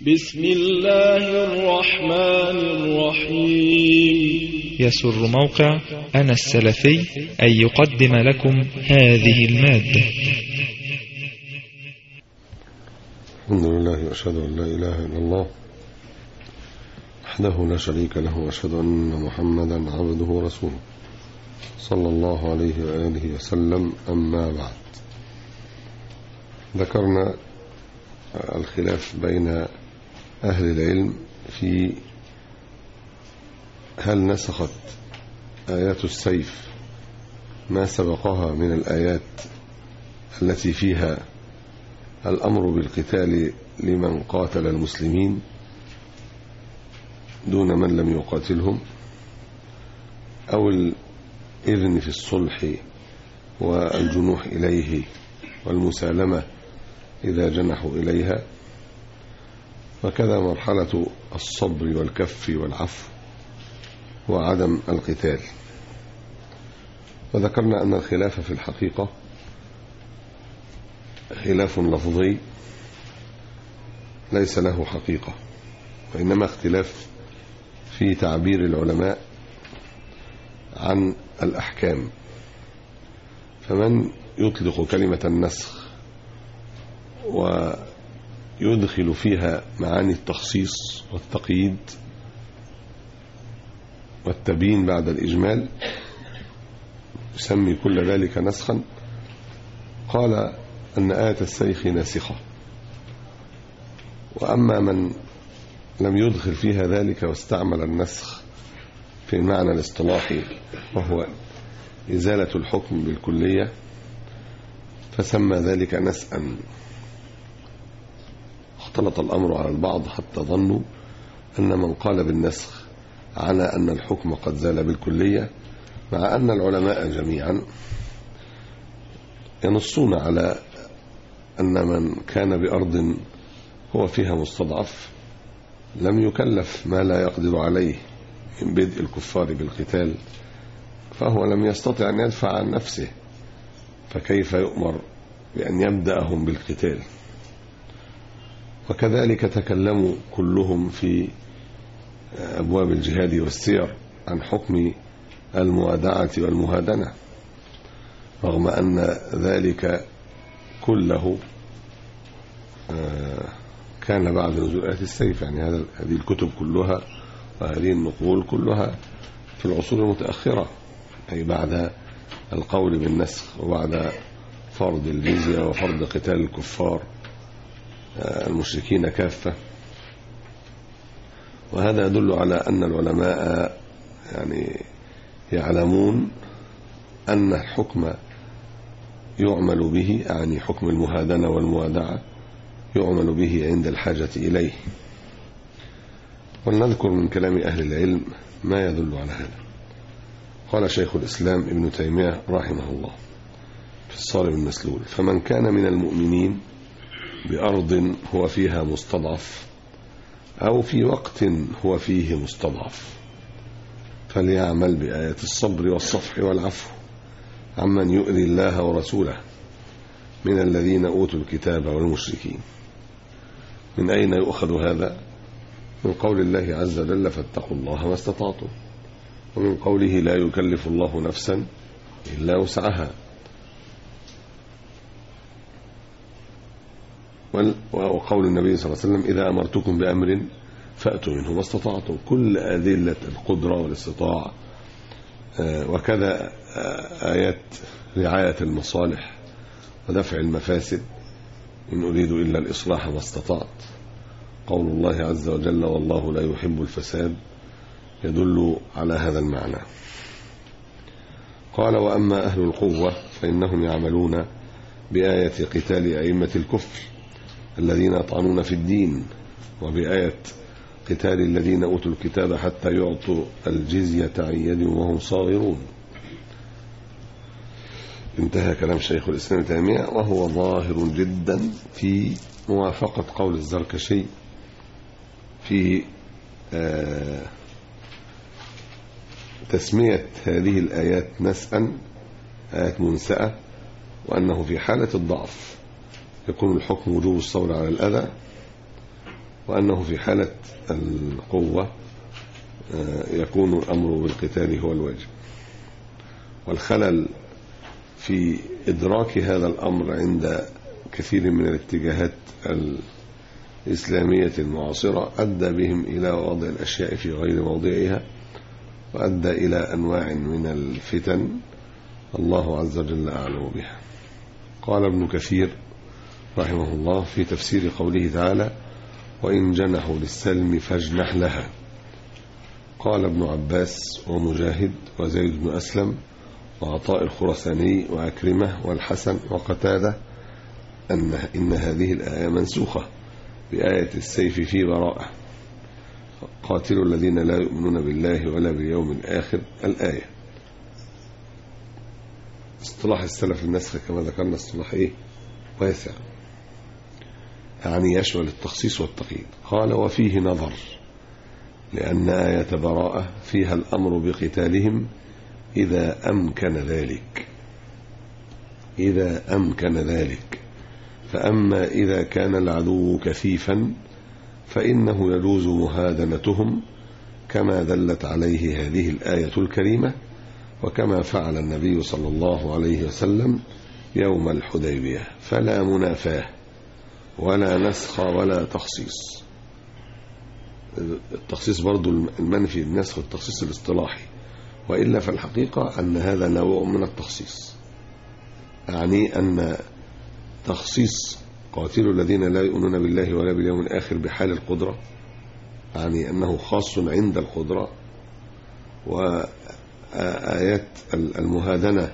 بسم الله الرحمن الرحيم. يسر موقع أنا السلفي أن يقدم لكم هذه المادة. الحمد لله وأشهد أن لا إله إلا الله وحده لا شريك له، وأشهد أن محمدا عبده ورسوله صلى الله عليه وآله وسلم. أما بعد، ذكرنا الخلاف بين أهل العلم في هل نسخت آيات السيف ما سبقها من الآيات التي فيها الأمر بالقتال لمن قاتل المسلمين دون من لم يقاتلهم، أو الإذن في الصلح والجنوح إليه والمسالمة إذا جنحوا إليها، وكذا مرحلة الصبر والكف والعفو وعدم القتال. وذكرنا أن الخلاف في الحقيقة خلاف لفظي ليس له حقيقة، وإنما اختلاف في تعبير العلماء عن الأحكام. فمن يطلق كلمة النسخ ويدخل فيها معاني التخصيص والتقييد والتبيين بعد الإجمال يسمي كل ذلك نسخا، قال أن آية السيف ناسخة. وأما من لم يدخل فيها ذلك واستعمل النسخ في المعنى الاصطلاحي وهو إزالة الحكم بالكلية فسمى ذلك نسأا. اختلط الأمر على البعض حتى ظنوا أن من قال بالنسخ على أن الحكم قد زال بالكلية، مع أن العلماء جميعا ينصون على أن من كان بأرض هو فيها مستضعف لم يكلف ما لا يقدر عليه من بدء الكفار بالقتال، فهو لم يستطع أن يدفع عن نفسه، فكيف يؤمر بأن يبدأهم بالقتال؟ وكذلك تكلموا كلهم في أبواب الجهاد والسير عن حكم الموادعة والمهادنة، رغم أن ذلك كله كان بعد نزول آيات السيف. يعني هذه الكتب كلها وهذه النقول كلها في العصور المتأخرة، أي بعد القول بالنسخ وبعد فرض الجزية وفرض قتال الكفار المشركين كافة. وهذا يدل على أن العلماء يعني يعلمون أن الحكم يعمل به، يعني حكم المهادنة والموادعة يعمل به عند الحاجة إليه. ولنذكر من كلام أهل العلم ما يدل على هذا. قال شيخ الإسلام ابن تيمية رحمه الله في الصارم المسلول: فمن كان من المؤمنين بأرض هو فيها مستضعف أو في وقت هو فيه مستضعف فليعمل بآية الصبر والصفح والعفو عمن يؤذي الله ورسوله من الذين أوتوا الكتاب والمشركين. من أين يؤخذ هذا؟ من قول الله عز وجل: فاتقوا الله ما استطعتم، ومن قوله: لا يكلف الله نفسا إلا وسعها، وقول النبي صلى الله عليه وسلم: إذا أمرتكم بأمر فأتوا منه ما استطعتم. كل أدلة القدرة والاستطاعة. وكذا آيات رعاية المصالح ودفع المفاسد: إن أريد إلا الإصلاح ما استطعت. قول الله عز وجل: والله لا يحب الفساد، يدل على هذا المعنى. قال: وأما أهل القوة فإنهم يعملون بآية قتال أئمة الكفر الذين يطعنون في الدين، وبآية قتال الذين أوتوا الكتاب حتى يعطوا الجزية عن يد وهم صاغرون. انتهى كلام شيخ الإسلام ابن تيمية، وهو ظاهر جدا في موافقة قول الزركشي في تسمية هذه الآيات نسأا، آيات منسأة، وأنه في حالة الضعف يكون الحكم وجوب الصبر على الأذى، وأنه في حالة القوة يكون الأمر بالقتال هو الواجب. والخلل في إدراك هذا الأمر عند كثير من الاتجاهات الإسلامية المعاصرة أدى بهم إلى وضع الأشياء في غير موضعها، وأدى إلى أنواع من الفتن الله عز وجل أعلم بها. قال ابن كثير رحمه الله في تفسير قوله تعالى: وإن جنحوا للسلم فاجنح لها. قال ابن عباس ومجاهد وزيد بن أسلم وعطاء الخرساني وعكرمة والحسن وقتادة إن هذه الآية منسوخة بآية السيف في براءة، قاتلوا الذين لا يؤمنون بالله ولا باليوم الآخر الآية. اصطلاح السلف النسخ كما ذكرنا اصطلاح واسع، يعني يشمل التخصيص والتقييد. قال: وفيه نظر، لأن آية براءة فيها الأمر بقتالهم إذا أمكن ذلك، فأما إذا كان العدو كثيفا فإنه يجوز مهادنتهم، كما دلت عليه هذه الآية الكريمة، وكما فعل النبي صلى الله عليه وسلم يوم الحديبية، فلا منافاة ولا نسخ ولا تخصيص. التخصيص برضو المنفي النسخ والتخصيص الاصطلاحي، وإلا فالحقيقة أن هذا نوع من التخصيص، يعني أن تخصيص قاتلوا الذين لا يؤمنون بالله ولا باليوم الآخر بحال القدرة، يعني أنه خاص عند القدرة، وآيات المهادنة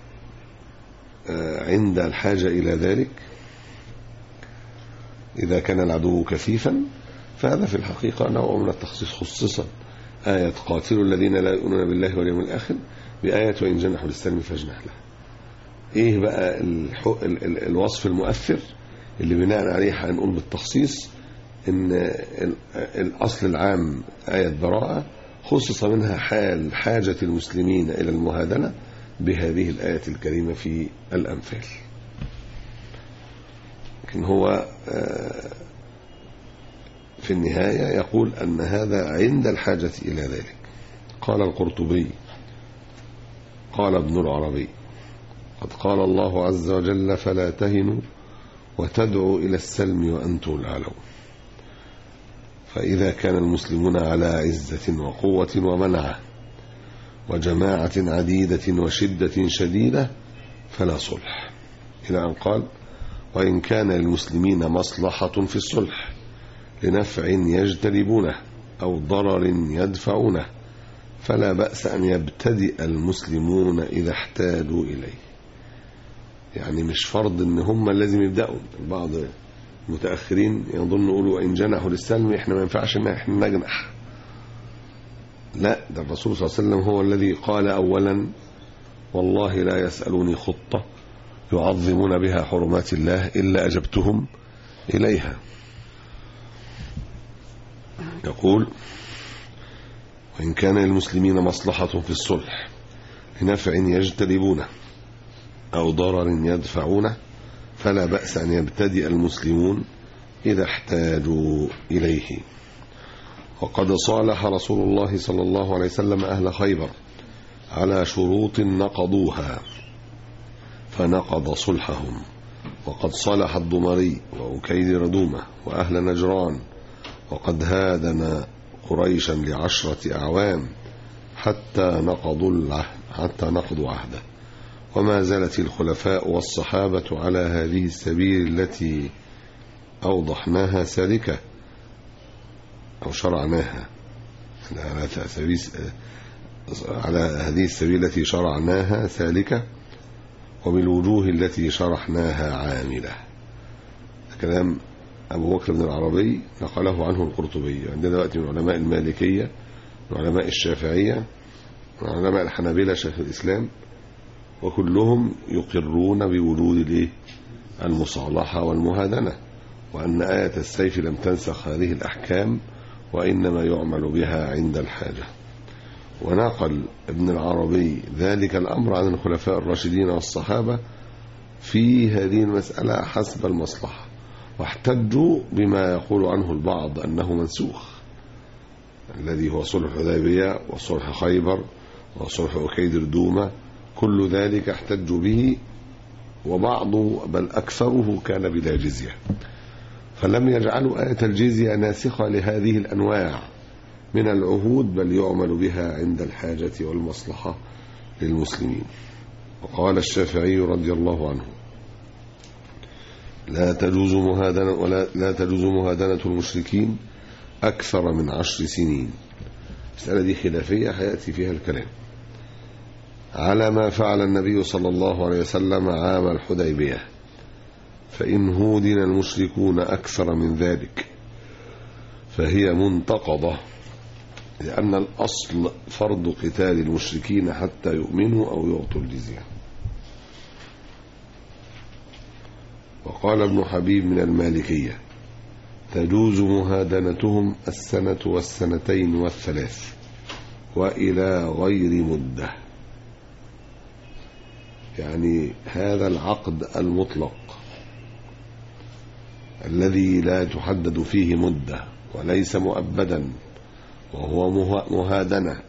عند الحاجة إلى ذلك إذا كان العدو كثيفا، فهذا في الحقيقة نوع من التخصيص. خصصا آية قاتلوا الذين لا يؤمنون بالله واليوم الآخر بآية وإن جنحوا للسلم فاجنح له. إيه بقى الوصف المؤثر اللي بناء عليه هنقول بالتخصيص إن الأصل العام آية براءة خصص منها حال حاجة المسلمين إلى المهادنة بهذه الآية الكريمة في الأنفال. لكن هو في النهاية يقول أن هذا عند الحاجة إلى ذلك. قال القرطبي قال ابن العربي: قد قال الله عز وجل: فلا تهنوا وتدعوا إلى السلم وأنتم الأعلون. فإذا كان المسلمون على عزة وقوة ومنعة وجماعة عديدة وشدة شديدة فلا صلح، إلى أن قال: وإن كان للمسلمين مصلحة في الصلح لنفع يجتلبونه أو ضرر يدفعونه فلا بأس أن يبتدئ المسلمون إذا احتاجوا إليه. يعني مش فرض ان هم لازم يبدأوا. بعض المتأخرين يظن يقولوا إن جنحوا للسلم احنا ما ينفعش ان احنا نجنح. لا، ده الرسول صلى الله عليه وسلم هو الذي قال أولا: والله لا يسألوني خطة يعظمون بها حرمات الله إلا أجبتهم إليها. يقول: وإن كان للمسلمين مصلحة في الصلح لنفع يجتلبونه أو ضرر يدفعونه فلا بأس أن يبتدئ المسلمون إذا احتاجوا إليه. وقد صالح رسول الله صلى الله عليه وسلم أهل خيبر على شروط نقضوها فنقض صلحهم، وقد صالح الضمري وأكيد ردومة وأهل نجران، وقد هادن قريشا ل10 أعوام حتى نقضوا عهده. وما زالت الخلفاء والصحابة على هذه السبيل التي أوضحناها سالكة أو شرعناها، على هذه السبيل التي شرعناها سالكة، وبالوجوه التي شرحناها عاملة. كلام أبو بكر بن العربي نقله عنه القرطبي. عندنا دلوقتي من علماء المالكية، من علماء الشافعية، من علماء الحنابلة شيخ الإسلام، وكلهم يقرون بوجود المصالحة والمهادنة، وأن آية السيف لم تنسخ هذه الأحكام وإنما يعمل بها عند الحاجة. ونقل ابن العربي ذلك الأمر عن الخلفاء الراشدين والصحابة في هذه المسألة حسب المصلحة، واحتجوا بما يقول عنه البعض أنه منسوخ، الذي هو صلح الحديبية وصلح خيبر وصلح أكيدر دومة، كل ذلك احتجوا به، وبعض بل أكثره كان بلا جزية، فلم يجعلوا آية الجزية ناسخة لهذه الأنواع من العهود، بل يعمل بها عند الحاجة والمصلحة للمسلمين. وقال الشافعي رضي الله عنه: لا تجوز مهادنة المشركين أكثر من 10 سنين. المسألة دي خلافية هيأتي فيها الكلام، على ما فعل النبي صلى الله عليه وسلم عام الحديبية، فإن هودن المشركون أكثر من ذلك فهي منتقضة، لأن الأصل فرض قتال المشركين حتى يؤمنوا أو يعطوا الجزية. وقال ابن حبيب من المالكية: تجوز مهادنتهم 1 و2 و3 وإلى غير مدة، يعني هذا العقد المطلق الذي لا تحدد فيه مدة وليس مؤبدا وهو مهادنة،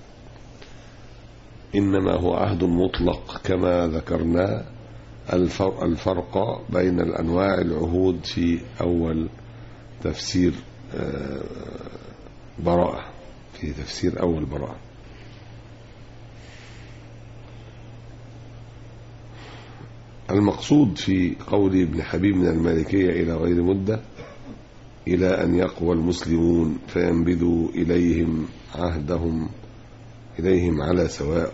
إنما هو عهد مطلق كما ذكرنا الفرق بين الأنواع العهود في أول تفسير براءة، في تفسير أول براءة. المقصود في قول ابن حبيب من المالكية إلى غير مدة إلى أن يقوى المسلمون فينبذوا إليهم عهدهم على سواء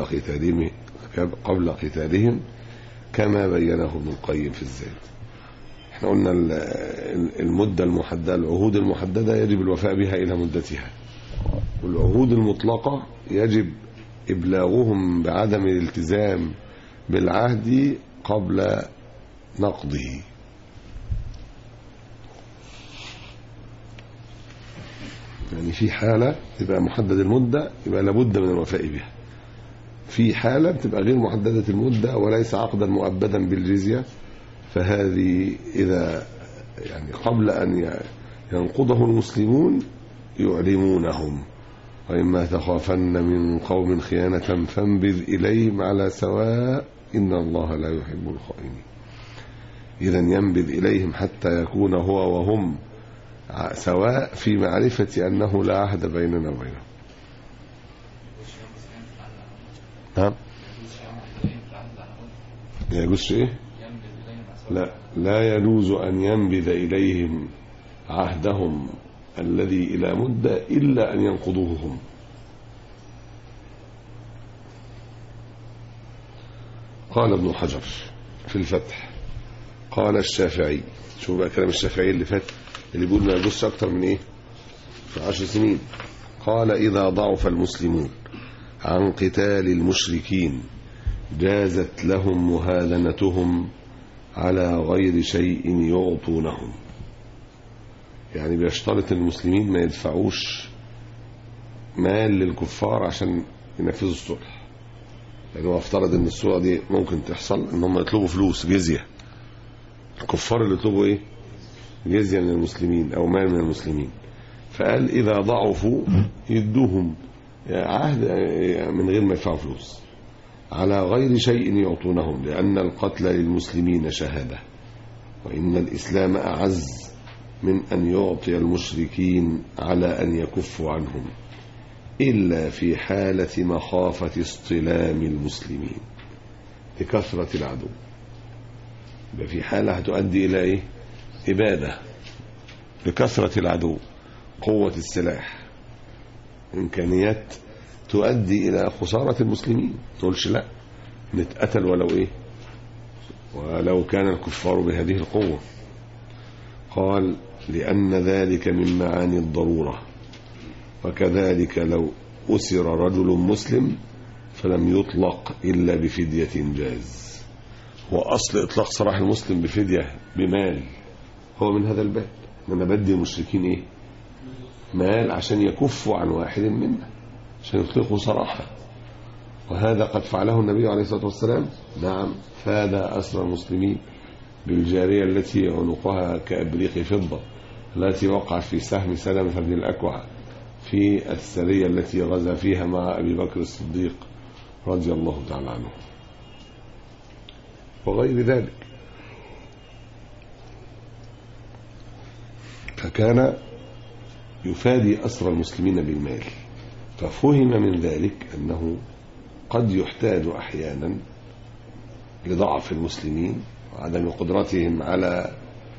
قبل قتالهم كما بينه ابن القيم في الزاد. احنا قلنا المدة المحددة، العهود المحددة يجب الوفاء بها إلى مدتها، والعهود المطلقة يجب إبلاغهم بعدم الالتزام بالعهد قبل نقضه. يعني في حالة تبقى محدد المدة يبقى لابد من الوفاء بها، في حالة تبقى غير محددة المدة وليس عقدا مؤبدا بالجزية، فهذه إذا يعني قبل أن ينقضه المسلمون يعلمونهم: وإما تخافن من قوم خيانة فانبذ إليهم على سواء إن الله لا يحب الخائنين. إذن ينبذ إليهم حتى يكون هو وهم سواء في معرفة أنه لا عهد بيننا وبينهم. نعم، يجوز إيه؟ لا يجوز أن ينبذ إليهم عهدهم الذي إلى مدة إلا أن ينقضوه هم. قال ابن حجر في الفتح: قال الشافعي، شوف بقى كلام الشافعي اللي فات اللي بيقول ما يجوز أكتر من إيه؟ في 10 سنين. قال: إذا ضعف المسلمون عن قتال المشركين جازت لهم مهادنتهم على غير شيء يعطونهم. يعني بيشترط المسلمين ما يدفعوش مال للكفار عشان ينفذوا الصلح، لأنه يعني افترض ان الصورة دي ممكن تحصل ان هم يطلبوا فلوس جزية، الكفار اللي يطلبوا ايه؟ جزية من المسلمين او مال من المسلمين، فقال إذا ضعفوا يدوهم عهد من غير ما يدفعوا فلوس على غير شيء يعطونهم، لأن القتل للمسلمين شهادة، وإن الإسلام أعز من أن يعطي المشركين على أن يكفوا عنهم إلا في حالة مخافة اصطلام المسلمين لكثرة العدو. يبقى في حالة هتؤدي إلى إيه؟ إبادة لكثرة العدو، قوة السلاح، إمكانيات تؤدي إلى خسارة المسلمين، تقولش لا نتقتل ولو إيه، ولو كان الكفار بهذه القوة. قال: لأن ذلك من معاني الضرورة، وكذلك لو أسر رجل مسلم فلم يطلق إلا بفدية جاز. وأصل إطلاق سراح المسلم بفدية بمال هو من هذا الباب، أنا بدي المشركين إيه؟ مال عشان يكفوا عن واحد منا، عشان يطلقوا سراحه، وهذا قد فعله النبي عليه الصلاة والسلام. نعم، فاد أسر المسلمين بالجارية التي عنقها كأبريق فضة التي وقعت في سهم سلمة بن الأكوع في السرية التي غزا فيها مع أبي بكر الصديق رضي الله تعالى عنه وغير ذلك. فكان يفادي أسرى المسلمين بالمال، ففهم من ذلك أنه قد يحتاج أحيانا لضعف المسلمين وعدم قدرتهم على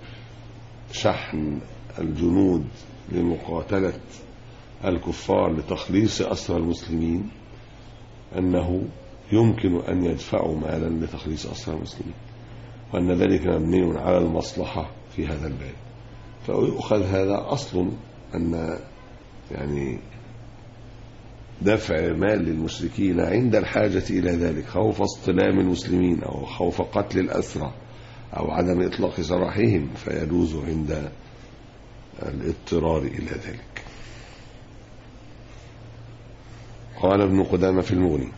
شحن الجنود لمقاتلة الكفار لتخليص أسرى المسلمين، أنه يمكن أن يدفعوا مالا لتخليص أسرى المسلمين، وأن ذلك مبني على المصلحة في هذا الباب. فيؤخذ هذا أصل أن يعني دفع مال للمشركين عند الحاجة إلى ذلك خوف اصطلام المسلمين أو خوف قتل الأسرى أو عدم إطلاق سراحهم فيجوز عند الاضطرار إلى ذلك. قال ابن قدامة في المغني: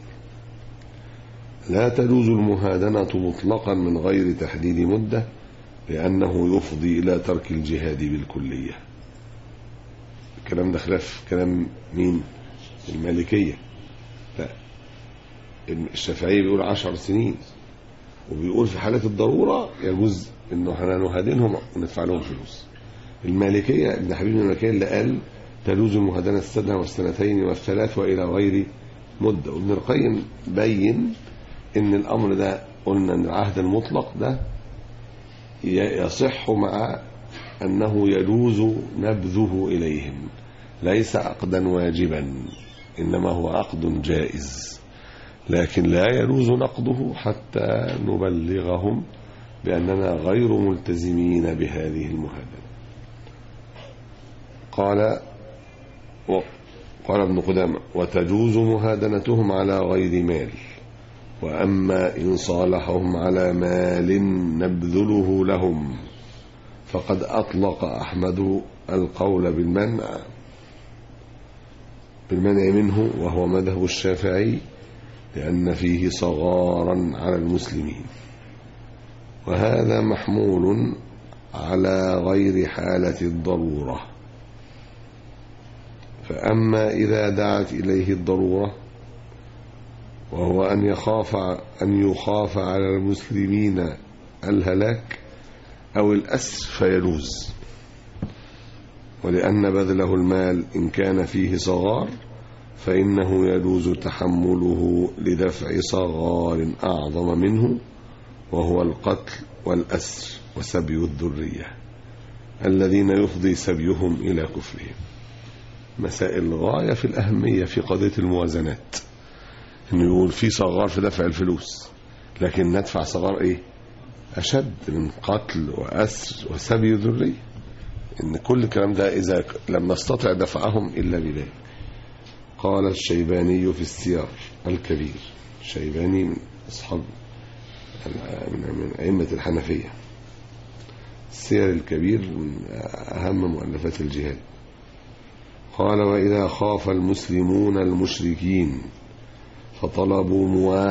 لا تجوز المهادنة مطلقا من غير تحديد مدة لأنه يفضي إلى ترك الجهاد بالكلية. الكلام ده خلاف كلام مين؟ المالكية. لا، الشافعي بيقول 10 سنين، وبيقول في حالة الضرورة يجوز انه احنا نهادنهم وندفع لهم فلوس. المالكية ابن حبيب المالكية اللي قال تجوز المهادنة السنة والسنتين والثلاث وإلى غير مدة. وابن القيم بين ان الامر ده قلنا ان العهد المطلق ده يصح مع انه يجوز نبذه اليهم، ليس عقدا واجبا انما هو عقد جائز، لكن لا يجوز نقضه حتى نبلغهم باننا غير ملتزمين بهذه المهادنة. قال ابن قدامة: وتجوز مهادنتهم على غير مال، وأما إن صالحهم على مال نبذله لهم فقد أطلق أحمد القول بالمنع منه، وهو مذهب الشافعي، لأن فيه صغارا على المسلمين، وهذا محمول على غير حالة الضرورة. فأما إذا دعت إليه الضرورة وهو أن يخاف على المسلمين الهلاك أو الأسر فيجوز، ولأن بذله المال إن كان فيه صغار فإنه يجوز تحمله لدفع صغار أعظم منه، وهو القتل والأسر وسبي الذرية الذين يفضي سبيهم إلى كفرهم. مسائل غاية في الأهمية في قضية الموازنات، إنه يقول في صغار في دفع الفلوس، لكن ندفع صغار إيه أشد من قتل وأسر وسبي ذرية. إن كل الكلام ده إذا لم نستطع دفعهم إلا بذلك. قال الشيباني في السير الكبير، الشيباني من أصحاب من أئمة الحنفية، السير الكبير من أهم مؤلفات الجهاد. قال: وإذا خاف المسلمون المشركين فطلبوا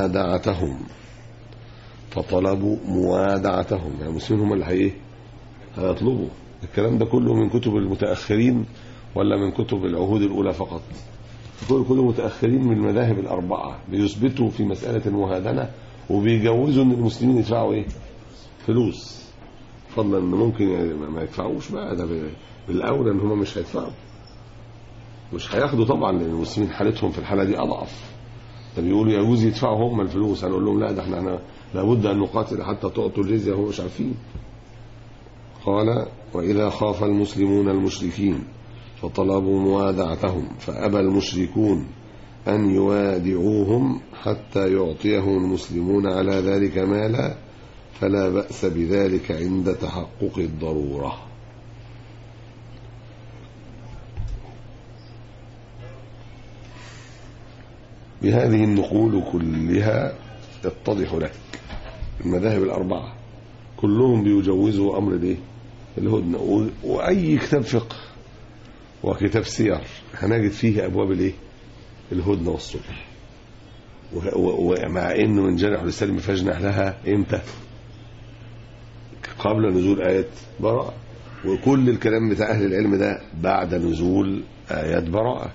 موادعتهم، يعني المسلمين هم اللي هيطلبوا. الكلام ده كله من كتب المتأخرين ولا من كتب العهود الأولى فقط؟ كله متأخرين من المذاهب الأربعة بيثبتوا في مسألة المهادنة وبيجوزوا ان المسلمين يدفعوا فلوس، فضلا ان ممكن ما يدفعوش بقى. ده بالاولى ان هم مش هيدفعوا، مش هياخدوا طبعا، لان المسلمين حالتهم في الحالة دي اضعف. ده بيقولوا يجوز يدفعوا هم الفلوس، هنقول لهم لا، ده احنا لابد ان نقاتل حتى تعطوا الجزية وهم مش عارفين. قال: وإذا خاف المسلمون المشركين فطلبوا موادعتهم فأبى المشركون أن يوادعوهم حتى يعطيهم المسلمون على ذلك مالا، فلا بأس بذلك عند تحقق الضرورة. بهذه النقول كلها يتضح لك المذاهب الأربعة كلهم بيجوزوا أمر الهدنة. وأي كتاب فقه وكتاب سير هنجد فيه أبواب الهدنة والصلح، ومع إنه من جنح للسلم فاجنح لها إمتى؟ قبل نزول آية براءة، وكل الكلام بتاع أهل العلم ده بعد نزول آيات براءة.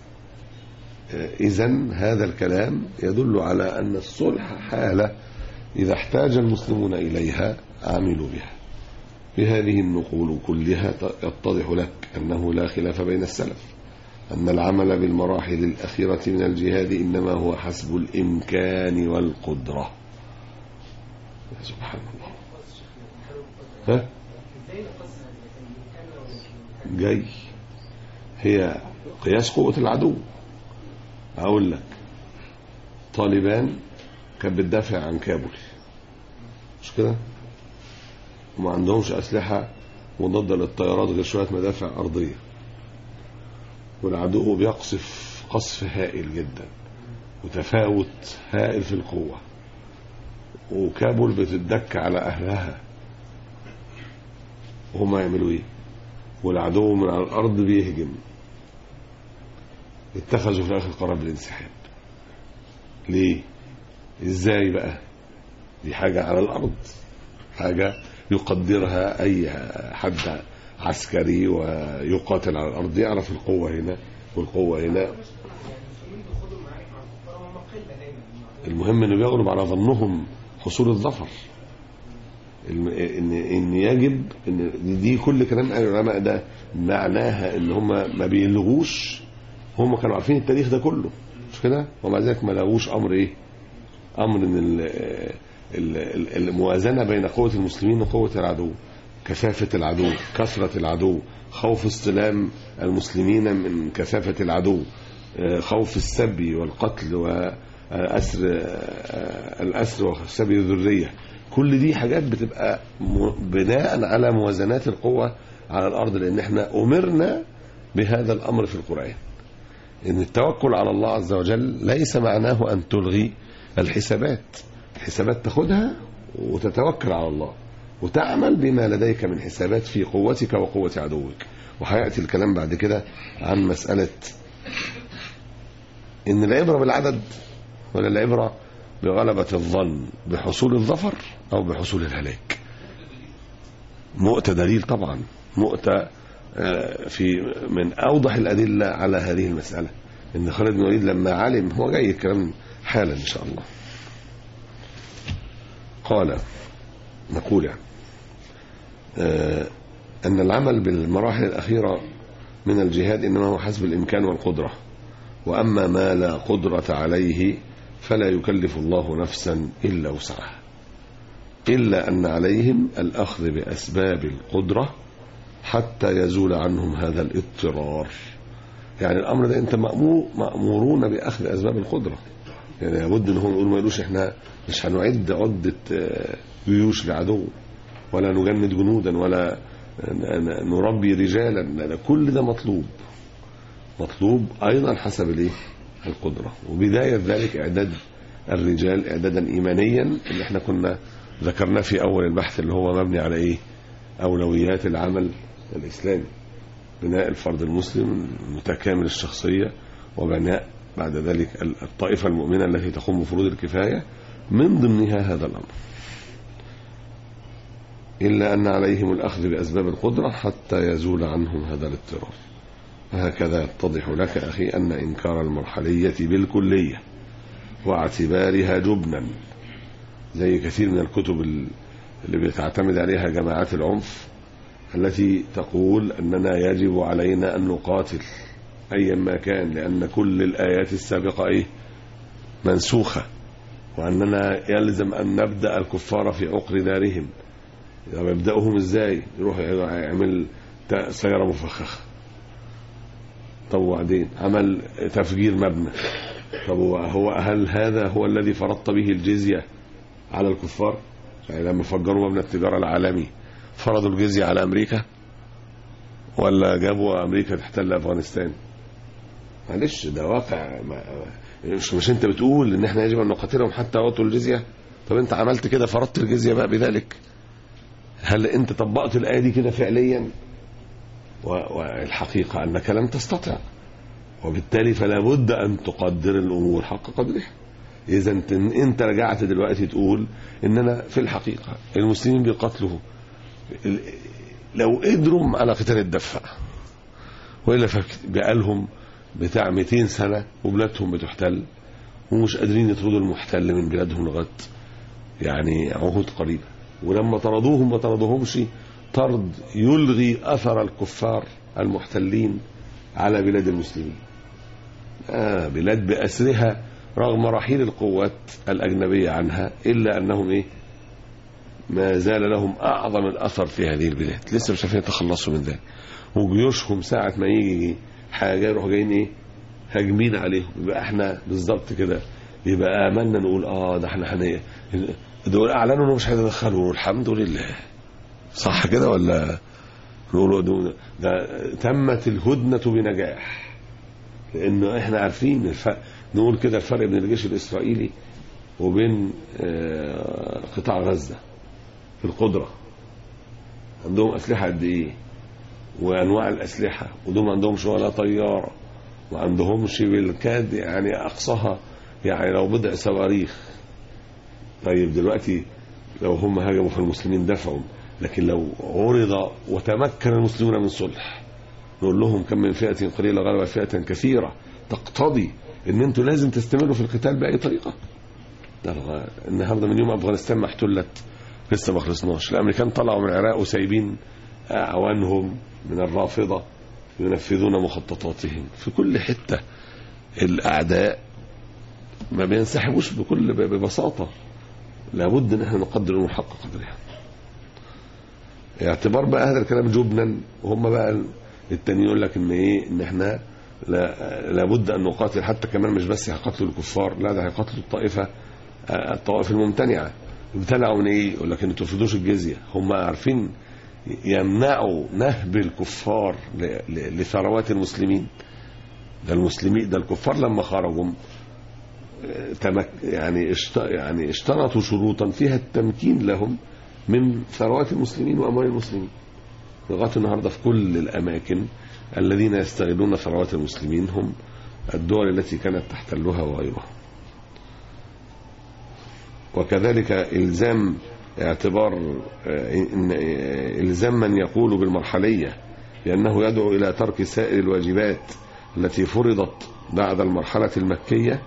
إذن هذا الكلام يدل على أن الصلح حالة إذا احتاج المسلمون إليها عملوا بها. بهذه النقول كلها يتضح لك أنه لا خلاف بين السلف أن العمل بالمراحل الأخيرة من الجهاد إنما هو حسب الإمكان والقدرة. سبحان الله. ها؟ جاي هي قياس قوة العدو. أقول لك طالبان كانت بتدافع عن كابول، مش كده؟ وما عندهمش أسلحة مضادة للطيارات غير شوية مدافع أرضية، والعدو بيقصف قصف هائل جدا وتفاوت هائل في القوة، وكابول بتدك على أهلها، وهم يعملوا إيه؟ والعدو من على الأرض بيهجم. اتخذوا في الآخر قرار بالانسحاب. ليه؟ إزاي بقى؟ دي حاجة على الأرض، حاجة يقدرها أي حد عسكري ويقاتل على الأرض يعرف القوة هنا والقوة هنا. المهم أنه بيغلب على ظنهم حصول الظفر. إن يجب إن دي كل كلام العلماء ده معناها إن هم ما بيلغوش، هم كانوا عارفين التاريخ ده كله، مش كده؟ ومع ذلك ما لغوش أمر إيه؟ أمر إن الموازنة بين قوة المسلمين وقوة العدو، كثافة العدو، كثرة العدو، خوف استلام المسلمين من كثافة العدو، خوف السبي والقتل والأسر وسبي الذرية. كل دي حاجات بتبقى بناء على موازنات القوة على الأرض، لأن احنا أمرنا بهذا الأمر في القرآن، إن التوكل على الله عز وجل ليس معناه أن تلغي الحسابات تاخدها وتتوكل على الله وتعمل بما لديك من حسابات في قوتك وقوة عدوك. وهيأتي الكلام بعد كده عن مسألة إن العبرة بالعدد ولا العبرة بغلبة الظن بحصول الظفر أو بحصول الهلاك. مؤتة دليل طبعا، مؤتة في من أوضح الأدلة على هذه المسألة، إن خالد بن الوليد لما علم، هو جاي الكلام حالا إن شاء الله، قال نقول يعني أن العمل بالمراحل الأخيرة من الجهاد إنما هو حسب الإمكان والقدرة، وأما ما لا قدرة عليه فلا يكلف الله نفسا إلا وسعها، إلا أن عليهم الأخذ بأسباب القدرة حتى يزول عنهم هذا الاضطرار. يعني الأمر ده أنت مأمورون بأخذ أسباب القدرة، يعني لابد أنهم يقولوا ما يقولوش إحنا مش هنعد عدة جيوش لعدو ولا نجند جنودا ولا نربي رجالا، كل ده مطلوب أيضا حسب الايه القدرة. وبداية ذلك إعداد الرجال إعدادا إيمانيا اللي احنا كنا ذكرناه في أول البحث، اللي هو مبني على إيه؟ أولويات العمل الإسلامي، بناء الفرد المسلم متكامل الشخصية، وبناء بعد ذلك الطائفة المؤمنة التي تقوم بفروض الكفاية، من ضمنها هذا الأمر. إلا أن عليهم الأخذ بأسباب القدرة حتى يزول عنهم هذا الاضطرار. هكذا يتضح لك أخي أن إنكار المرحلية بالكلية واعتبارها جبنا، زي كثير من الكتب اللي بتعتمد عليها جماعات العنف التي تقول أننا يجب علينا أن نقاتل أيا ما كان، لأن كل الآيات السابقة إيه؟ منسوخة، وأننا يلزم أن نبدأ الكفار في عقر دارهم. إذا يبدأهم إزاي؟ يروح يعمل سيارة مفخخة، طب وبعدين عمل تفجير مبنى، طب هل هذا هو الذي فرضت به الجزية على الكفار؟ يعني لما فجروا مبنى التجارة العالمي فرضوا الجزية على أمريكا ولا جابوا أمريكا تحتل أفغانستان؟ معلش ده واقع. مش انت بتقول ان احنا يجب ان نقاتلهم حتى يعطوا الجزية؟ طب انت عملت كده، فرضت الجزية بقى بذلك، هل انت طبقت الآية دي كده فعليا؟ والحقيقة انك لم تستطع، وبالتالي فلا بد ان تقدر الامور حق قدرها. اذا انت رجعت دلوقتي تقول اننا في الحقيقة المسلمين بيقاتلوا لو قدروا على قتال الدفع، وإلا بقالهم بتاع 200 سنة وبلادهم بتحتل ومش قادرين يطردوا المحتل من بلادهم لغاية يعني عهود قريبة. ولما طردوهم ما طردوهمش طرد يلغي أثر الكفار المحتلين على بلاد المسلمين. بلاد بأسرها رغم رحيل القوات الأجنبية عنها، إلا أنهم ما زال لهم أعظم الأثر في هذه البلاد، لسه مش عارفين يتخلصوا من ذلك. وجيوشهم ساعة ما يجي حاجة يروحوا جايين هاجمين عليهم. يبقى احنا بالظبط كده، يبقى آمنا نقول ده احنا دول أعلنوا إنه مش هيتدخلوا، الحمد لله، صح كده ولا نقولوا ده تمت الهدنة بنجاح؟ لأنه احنا عارفين نقول كده الفرق بين الجيش الإسرائيلي وبين قطاع غزة في القدرة. عندهم أسلحة قد إيه وأنواع الأسلحة، ودول ما عندهمش ولا طيارة، ما عندهمش بالكاد يعني أقصاها يعني لو بضع صواريخ. طيب دلوقتي لو هم هاجموا في المسلمين دفعوا، لكن لو عرض وتمكن المسلمون من صلح نقول لهم كم من فئة قليلة غلبت فئة كثيرة، تقتضي ان انتوا لازم تستمروا في القتال بأي طريقة. النهارده من يوم افغانستان ما احتلت لسه ما خلصناش، الامريكان طلعوا من العراق وسايبين اعوانهم من الرافضة ينفذون مخططاتهم في كل حتة. الاعداء ما بينسحبوش ببساطة، لابد ان احنا نقدر الامور حق قدرها. اعتبار بقى هذا الكلام جبنا، وهم بقى التاني يقول لك ان احنا لابد ان نقاتل، حتى كمان مش بس هيقاتلوا الكفار، لا ده هيقاتلوا الطوائف الممتنعه. ابتلعوا من يقول لك ان تفرضوش الجزيه. هم عارفين يمنعوا نهب الكفار لثروات المسلمين. ده الكفار لما خرجوا يعني اشترطوا شروطا فيها التمكين لهم من ثروات المسلمين واموال المسلمين. لغايه النهارده في كل الاماكن الذين يستغلون ثروات المسلمين هم الدول التي كانت تحتلها وغيرها. وكذلك إلزام إلزام من يقول بالمرحلية لأنه يدعو إلى ترك سائر الواجبات التي فرضت بعد المرحلة المكية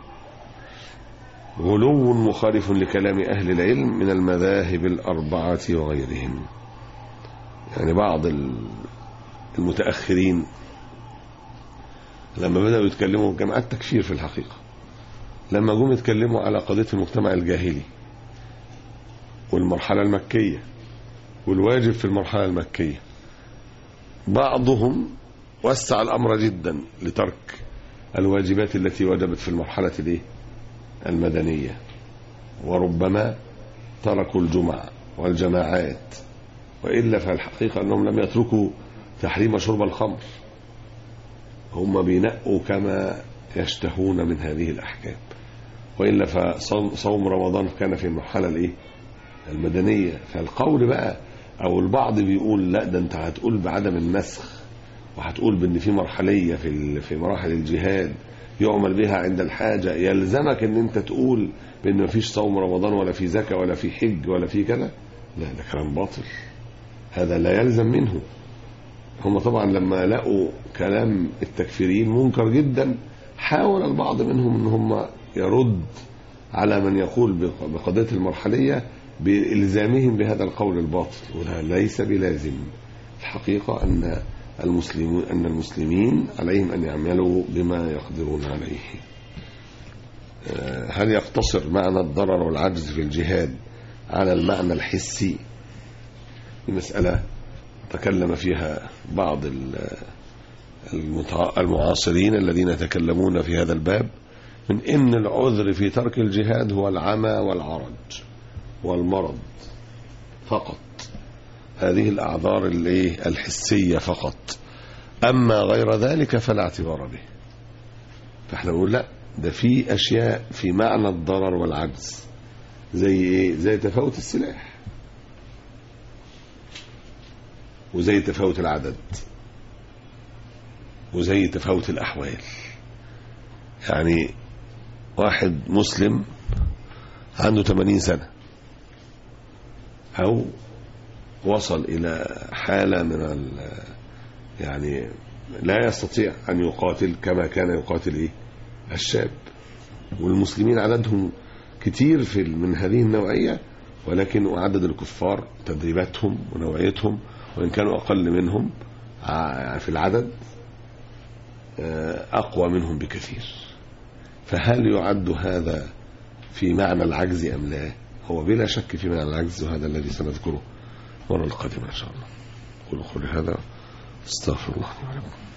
غلو مخالف لكلام أهل العلم من المذاهب الأربعة وغيرهم. يعني بعض المتأخرين لما بدأوا يتكلموا جماعات تكفير في الحقيقة، لما جم يتكلموا على قضية المجتمع الجاهلي والمرحلة المكية والواجب في المرحلة المكية، بعضهم وسع الأمر جدا لترك الواجبات التي وجبت في المرحلة المدنية، وربما تركوا الجمع والجماعات. وإلا فالحقيقة أنهم لم يتركوا تحريم شرب الخمر، هم بينقوا كما يشتهون من هذه الأحكام. وإلا فصوم رمضان كان في المرحلة المدنية. فالقول بقى أو البعض بيقول لا ده أنت هتقول بعدم النسخ، وهتقول بأن في مرحلية في مراحل الجهاد يعمل بها عند الحاجة، يلزمك أن أنت تقول بأن ما فيش صوم رمضان ولا في زكاة ولا في حج ولا في كذا. لا، ده كلام باطل، هذا لا يلزم منه. هم طبعا لما لقوا كلام التكفيرين منكر جدا، حاول البعض منهم ان هم يرد على من يقول بقضية المرحلية بإلزامهم بهذا القول الباطل، ولا ليس بلازم. الحقيقة أن المسلمين عليهم أن يعملوا بما يقدرون عليه. هل يقتصر معنى الضرر والعجز في الجهاد على المعنى الحسي؟ المسألة تكلم فيها بعض المعاصرين الذين يتكلمون في هذا الباب، من إن العذر في ترك الجهاد هو العمى والعرج والمرض فقط، هذه الأعذار الحسية فقط، أما غير ذلك فلا اعتبار به. فاحنا نقول لا، ده في أشياء في معنى الضرر والعجز زي تفاوت السلاح، وزي تفاوت العدد، وزي تفاوت الأحوال. يعني واحد مسلم عنده 80 سنة أو وصل إلى حالة من يعني لا يستطيع أن يقاتل كما كان يقاتل الشاب. والمسلمين عددهم كتير من هذه النوعية، ولكن عدد الكفار تدريباتهم ونوعيتهم وإن كانوا أقل منهم في العدد أقوى منهم بكثير. فهل يعد هذا في معنى العجز أم لا؟ هو بلا شك في معنى العجز، وهذا الذي سنذكره المرة القادمة إن شاء الله. قولوا قولي هذا، استغفر الله لي ولكم.